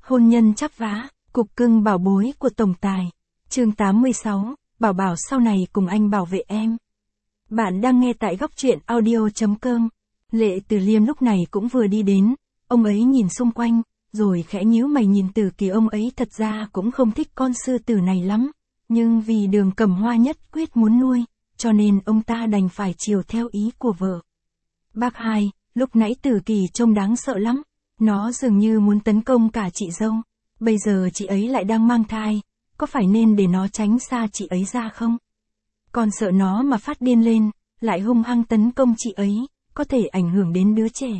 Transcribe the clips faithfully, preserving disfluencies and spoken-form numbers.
Hôn nhân chắp vá, cục cưng bảo bối của tổng tài. Chương tám mươi sáu, Bảo Bảo sau này cùng anh bảo vệ em. Bạn đang nghe tại góc truyện audio chấm com. Lệ Từ Liêm lúc này cũng vừa đi đến, ông ấy nhìn xung quanh, rồi khẽ nhíu mày nhìn Tử Kỳ. Ông ấy thật ra cũng không thích con sư tử này lắm, nhưng vì Đường Cẩm Hoa nhất quyết muốn nuôi, cho nên ông ta đành phải chiều theo ý của vợ. Bác hai, lúc nãy Tử Kỳ trông đáng sợ lắm, nó dường như muốn tấn công cả chị dâu, bây giờ chị ấy lại đang mang thai, có phải nên để nó tránh xa chị ấy ra không? Còn sợ nó mà phát điên lên, lại hung hăng tấn công chị ấy, có thể ảnh hưởng đến đứa trẻ.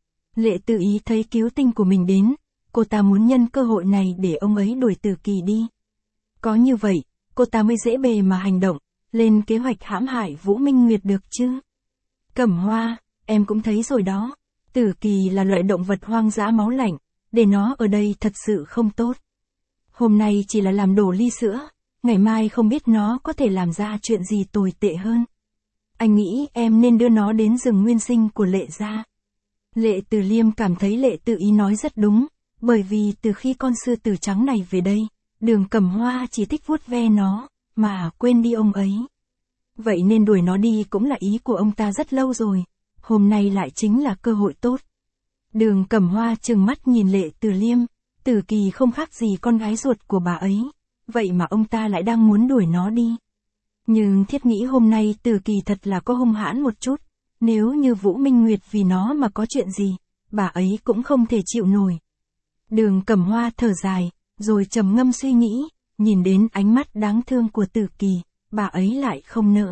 Lệ Tự Ý thấy cứu tinh của mình đến, cô ta muốn nhân cơ hội này để ông ấy đuổi Tử Kỳ đi. Có như vậy, cô ta mới dễ bề mà hành động, lên kế hoạch hãm hại Vũ Minh Nguyệt được chứ. Cẩm Hoa, em cũng thấy rồi đó, Tử Kỳ là loại động vật hoang dã máu lạnh, để nó ở đây thật sự không tốt. Hôm nay chỉ là làm đổ ly sữa, ngày mai không biết nó có thể làm ra chuyện gì tồi tệ hơn. Anh nghĩ em nên đưa nó đến rừng nguyên sinh của Lệ gia. Lệ Từ Liêm cảm thấy Lệ Tự Ý nói rất đúng, bởi vì từ khi con sư tử trắng này về đây, Đường Cẩm Hoa chỉ thích vuốt ve nó, mà quên đi ông ấy. Vậy nên đuổi nó đi cũng là ý của ông ta rất lâu rồi, hôm nay lại chính là cơ hội tốt. Đường Cẩm Hoa trừng mắt nhìn Lệ Từ Liêm, Tử Kỳ không khác gì con gái ruột của bà ấy, vậy mà ông ta lại đang muốn đuổi nó đi. Nhưng thiết nghĩ hôm nay Tử Kỳ thật là có hung hãn một chút, nếu như Vũ Minh Nguyệt vì nó mà có chuyện gì, bà ấy cũng không thể chịu nổi. Đường Cẩm Hoa thở dài, rồi trầm ngâm suy nghĩ, nhìn đến ánh mắt đáng thương của Tử Kỳ, bà ấy lại không nỡ.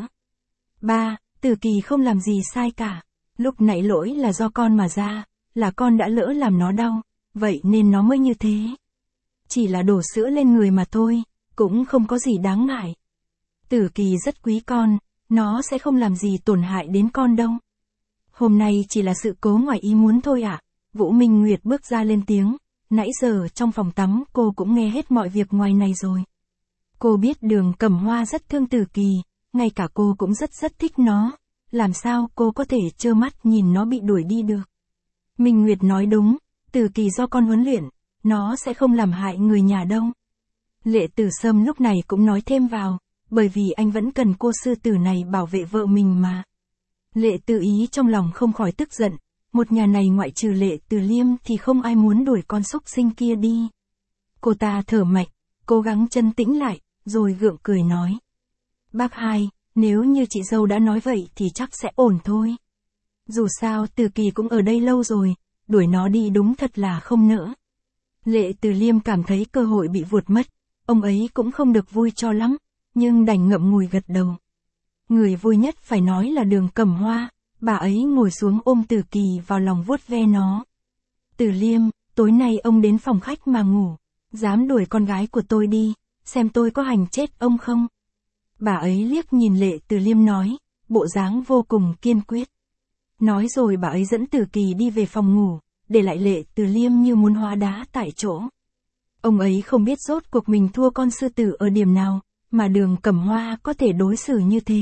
Ba, Tử Kỳ không làm gì sai cả, lúc nãy lỗi là do con mà ra, là con đã lỡ làm nó đau, vậy nên nó mới như thế. Chỉ là đổ sữa lên người mà thôi, cũng không có gì đáng ngại. Tử Kỳ rất quý con, nó sẽ không làm gì tổn hại đến con đâu. Hôm nay chỉ là sự cố ngoài ý muốn thôi ạ. À? Vũ Minh Nguyệt bước ra lên tiếng, nãy giờ trong phòng tắm cô cũng nghe hết mọi việc ngoài này rồi. Cô biết Đường Cẩm Hoa rất thương Tử Kỳ, ngay cả cô cũng rất rất thích nó, làm sao cô có thể trơ mắt nhìn nó bị đuổi đi được. Minh Nguyệt nói đúng, Tử Kỳ do con huấn luyện, nó sẽ không làm hại người nhà đâu. Lệ Tử Sâm lúc này cũng nói thêm vào, bởi vì anh vẫn cần cô sư tử này bảo vệ vợ mình mà. Lệ Tự Ý trong lòng không khỏi tức giận, một nhà này ngoại trừ Lệ Từ Liêm thì không ai muốn đuổi con súc sinh kia đi. Cô ta thở mạnh, cố gắng chân tĩnh lại, rồi gượng cười nói. Bác hai, nếu như chị dâu đã nói vậy thì chắc sẽ ổn thôi. Dù sao Tử Kỳ cũng ở đây lâu rồi, đuổi nó đi đúng thật là không nỡ. Lệ Từ Liêm cảm thấy cơ hội bị vuột mất, ông ấy cũng không được vui cho lắm, nhưng đành ngậm ngùi gật đầu. Người vui nhất phải nói là Đường Cẩm Hoa, bà ấy ngồi xuống ôm Tử Kỳ vào lòng vuốt ve nó. Từ Liêm, tối nay ông đến phòng khách mà ngủ, dám đuổi con gái của tôi đi, xem tôi có hành chết ông không. Bà ấy liếc nhìn Lệ Từ Liêm nói, bộ dáng vô cùng kiên quyết. Nói rồi bà ấy dẫn Tử Kỳ đi về phòng ngủ, để lại Lệ Từ Liêm như muốn hóa đá tại chỗ. Ông ấy không biết rốt cuộc mình thua con sư tử ở điểm nào, mà Đường Cẩm Hoa có thể đối xử như thế.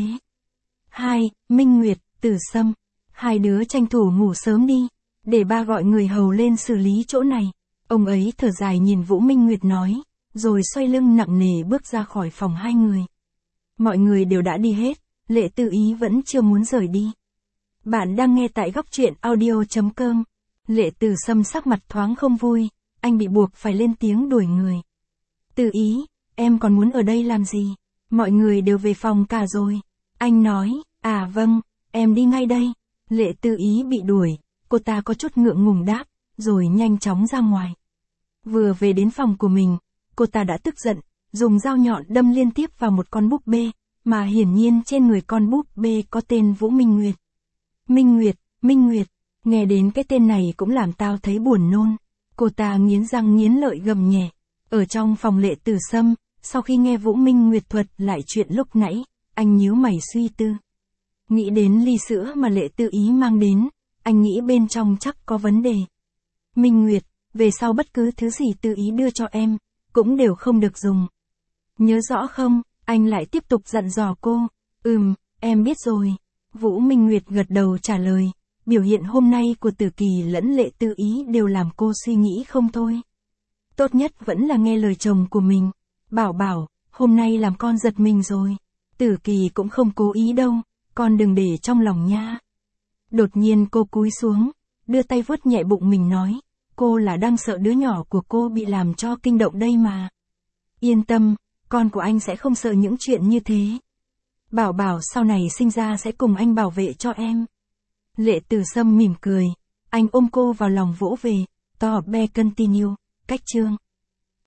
Hai, Minh Nguyệt, Tử Sâm, hai đứa tranh thủ ngủ sớm đi, để ba gọi người hầu lên xử lý chỗ này. Ông ấy thở dài nhìn Vũ Minh Nguyệt nói, rồi xoay lưng nặng nề bước ra khỏi phòng hai người. Mọi người đều đã đi hết, Lệ Tự Ý vẫn chưa muốn rời đi. Bạn đang nghe tại góc truyện audio chấm com. Lệ Tử Sâm sắc mặt thoáng không vui, anh bị buộc phải lên tiếng đuổi người. Tự Ý, em còn muốn ở đây làm gì? Mọi người đều về phòng cả rồi. Anh nói, à vâng, em đi ngay đây. Lệ Tự Ý bị đuổi, cô ta có chút ngượng ngùng đáp, rồi nhanh chóng ra ngoài. Vừa về đến phòng của mình, cô ta đã tức giận, dùng dao nhọn đâm liên tiếp vào một con búp bê, mà hiển nhiên trên người con búp bê có tên Vũ Minh Nguyệt. Minh Nguyệt, Minh Nguyệt, nghe đến cái tên này cũng làm tao thấy buồn nôn. Cô ta nghiến răng nghiến lợi gầm nhẹ. Ở trong phòng Lệ Tử Sâm, sau khi nghe Vũ Minh Nguyệt thuật lại chuyện lúc nãy, anh nhíu mày suy tư. Nghĩ đến ly sữa mà Lệ Tự Ý mang đến, anh nghĩ bên trong chắc có vấn đề. Minh Nguyệt, về sau bất cứ thứ gì Tự Ý đưa cho em, cũng đều không được dùng. Nhớ rõ không? Anh lại tiếp tục dặn dò cô. Ừm, em biết rồi. Vũ Minh Nguyệt gật đầu trả lời. Biểu hiện hôm nay của Tử Kỳ lẫn Lệ Tự Ý đều làm cô suy nghĩ không thôi. Tốt nhất vẫn là nghe lời chồng của mình. Bảo bảo, hôm nay làm con giật mình rồi. Tử Kỳ cũng không cố ý đâu, con đừng để trong lòng nha. Đột nhiên cô cúi xuống, đưa tay vuốt nhẹ bụng mình nói, cô là đang sợ đứa nhỏ của cô bị làm cho kinh động đây mà. Yên tâm, con của anh sẽ không sợ những chuyện như thế. Bảo bảo sau này sinh ra sẽ cùng anh bảo vệ cho em. Lệ Từ Sâm mỉm cười, anh ôm cô vào lòng vỗ về, to be continue, cách chương.